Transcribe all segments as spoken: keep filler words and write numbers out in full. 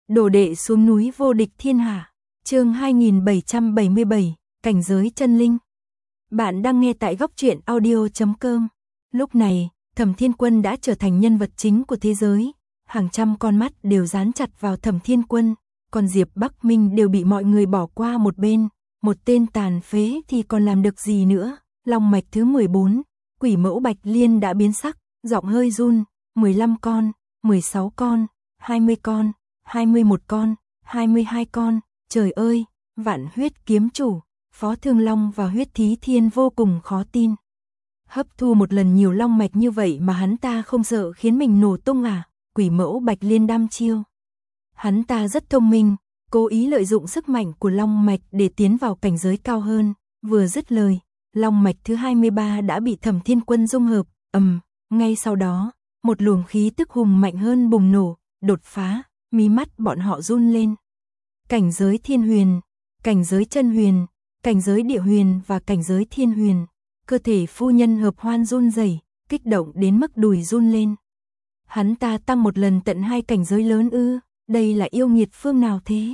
Đồ đệ xuống núi vô địch thiên hạ. Chương hai nghìn bảy trăm bảy mươi bảy, cảnh giới chân linh. Bạn đang nghe tại góc truyện audio chấm com. Lúc này, Thẩm Thiên Quân đã trở thành nhân vật chính của thế giới, hàng trăm con mắt đều dán chặt vào Thẩm Thiên Quân, còn Diệp Bắc Minh đều bị mọi người bỏ qua một bên, một tên tàn phế thì còn làm được gì nữa. Long mạch thứ mười bốn, Quỷ Mẫu Bạch Liên đã biến sắc, giọng hơi run, mười lăm con, mười sáu con, hai mươi con, hai mươi mốt con, hai mươi hai con, trời ơi, Vạn Huyết Kiếm Chủ, Phó Thương Long và Huyết Thí Thiên vô cùng khó tin. Hấp thu một lần nhiều long mạch như vậy mà hắn ta không sợ khiến mình nổ tung à? Quỷ Mẫu Bạch Liên đăm chiêu. Hắn ta rất thông minh, cố ý lợi dụng sức mạnh của long mạch để tiến vào cảnh giới cao hơn, vừa dứt lời, long mạch thứ hai mươi ba đã bị Thẩm Thiên Quân dung hợp, ầm, ngay sau đó, một luồng khí tức hùng mạnh hơn bùng nổ, đột phá, mí mắt bọn họ run lên. Cảnh giới thiên huyền, cảnh giới chân huyền, cảnh giới địa huyền và cảnh giới thiên huyền, cơ thể phu nhân Hợp Hoan run rẩy, kích động đến mức đùi run lên. Hắn ta tăng một lần tận hai cảnh giới lớn ư, đây là yêu nghiệt phương nào thế?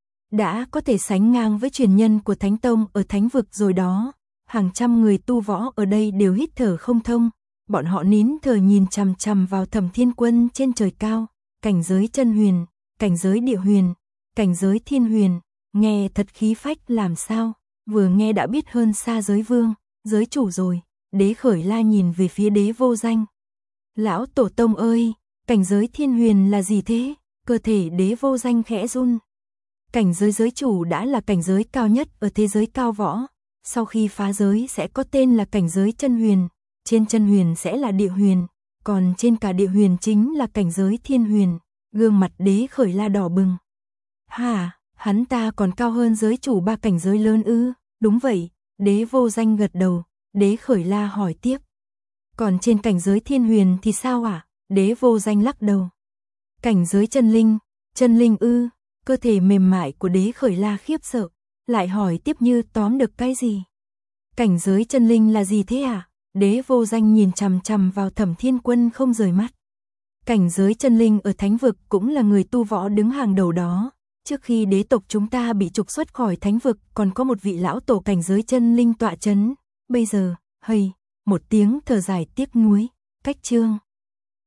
Đã có thể sánh ngang với truyền nhân của Thánh Tông ở Thánh Vực rồi đó. Hàng trăm người tu võ ở đây đều hít thở không thông, bọn họ nín thở nhìn chằm chằm vào Thẩm Thiên Quân trên trời cao, cảnh giới chân huyền, cảnh giới địa huyền, cảnh giới thiên huyền, nghe thật khí phách làm sao, vừa nghe đã biết hơn xa giới vương, giới chủ rồi. Đế Khởi La nhìn về phía Đế Vô Danh. Lão tổ tông ơi, cảnh giới thiên huyền là gì thế? Cơ thể Đế Vô Danh khẽ run. Cảnh giới giới chủ đã là cảnh giới cao nhất ở thế giới cao võ, sau khi phá giới sẽ có tên là cảnh giới chân huyền, trên chân huyền sẽ là địa huyền, còn trên cả địa huyền chính là cảnh giới thiên huyền. Gương mặt Đế Khởi La đỏ bừng. Hả, hắn ta còn cao hơn giới chủ ba cảnh giới lớn ư? Đúng vậy, Đế Vô Danh gật đầu. Đế Khởi La hỏi tiếp. Còn trên cảnh giới thiên huyền thì sao ạ? À? Đế Vô Danh lắc đầu. Cảnh giới chân linh, chân linh ư? Cơ thể mềm mại của Đế Khởi La khiếp sợ, lại hỏi tiếp như tóm được cái gì? Cảnh giới chân linh là gì thế à? Đế Vô Danh nhìn chằm chằm vào Thẩm Thiên Quân không rời mắt. Cảnh giới chân linh ở Thánh Vực cũng là người tu võ đứng hàng đầu đó. Trước khi đế tộc chúng ta bị trục xuất khỏi Thánh Vực còn có một vị lão tổ cảnh giới chân linh tọa chấn. Bây giờ, hây, một tiếng thở dài tiếc nuối, cách chương.